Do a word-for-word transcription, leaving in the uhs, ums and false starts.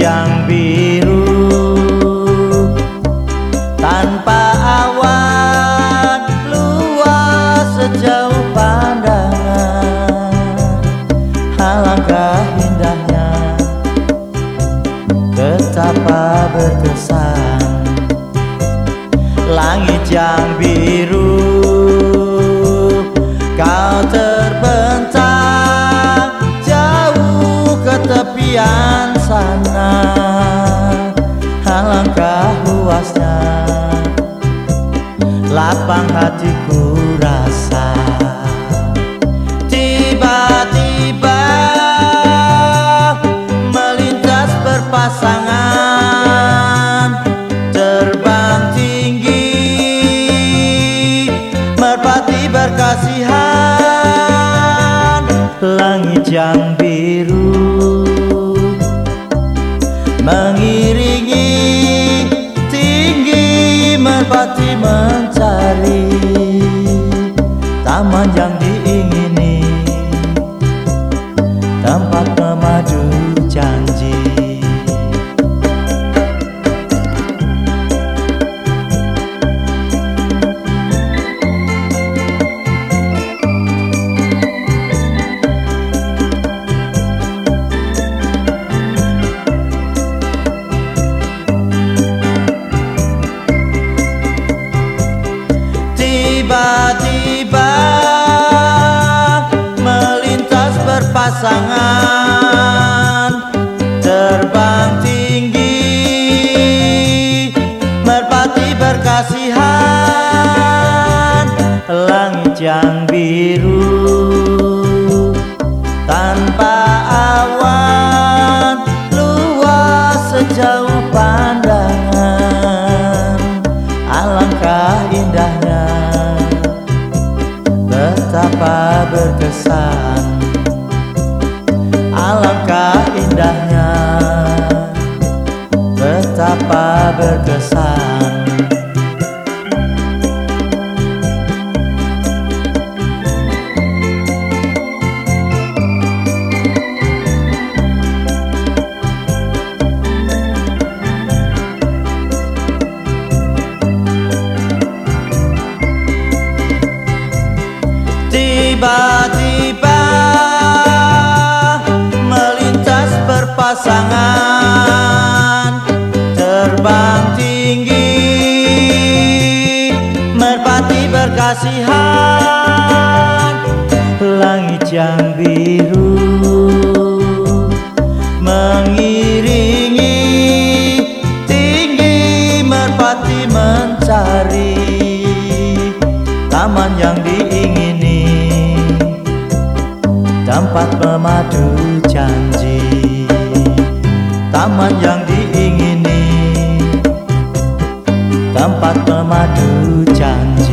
yang biru tanpa awan, luas sejauh pandangan. Alangkah indahnya, betapa berkesan langit yang biru. Kau terbentang jauh ke tepian sana. Alangkah luasnya, lapang hatiku rasa. Tiba-tiba melintas berpasangan, terbang tinggi, merpati berkasihan. Langit yang biru mengiringi, tinggi merpati mencari taman yang diingini, tempat memadu janji. Tiba-tiba melintas berpasangan, terbang tinggi, merpati berkasihan. Langit yang biru tanpa awan, luas sejauh pandangan. Alangkah indahnya, betapa berkesan. Alangkah indahnya, betapa berkesan. Tiba-tiba melintas berpasangan, terbang tinggi, merpati berkasihan. Langit yang biru mengiringi, tinggi merpati mencari taman yang diingini, tempat memadu janji. Taman yang diingini, tempat memadu janji.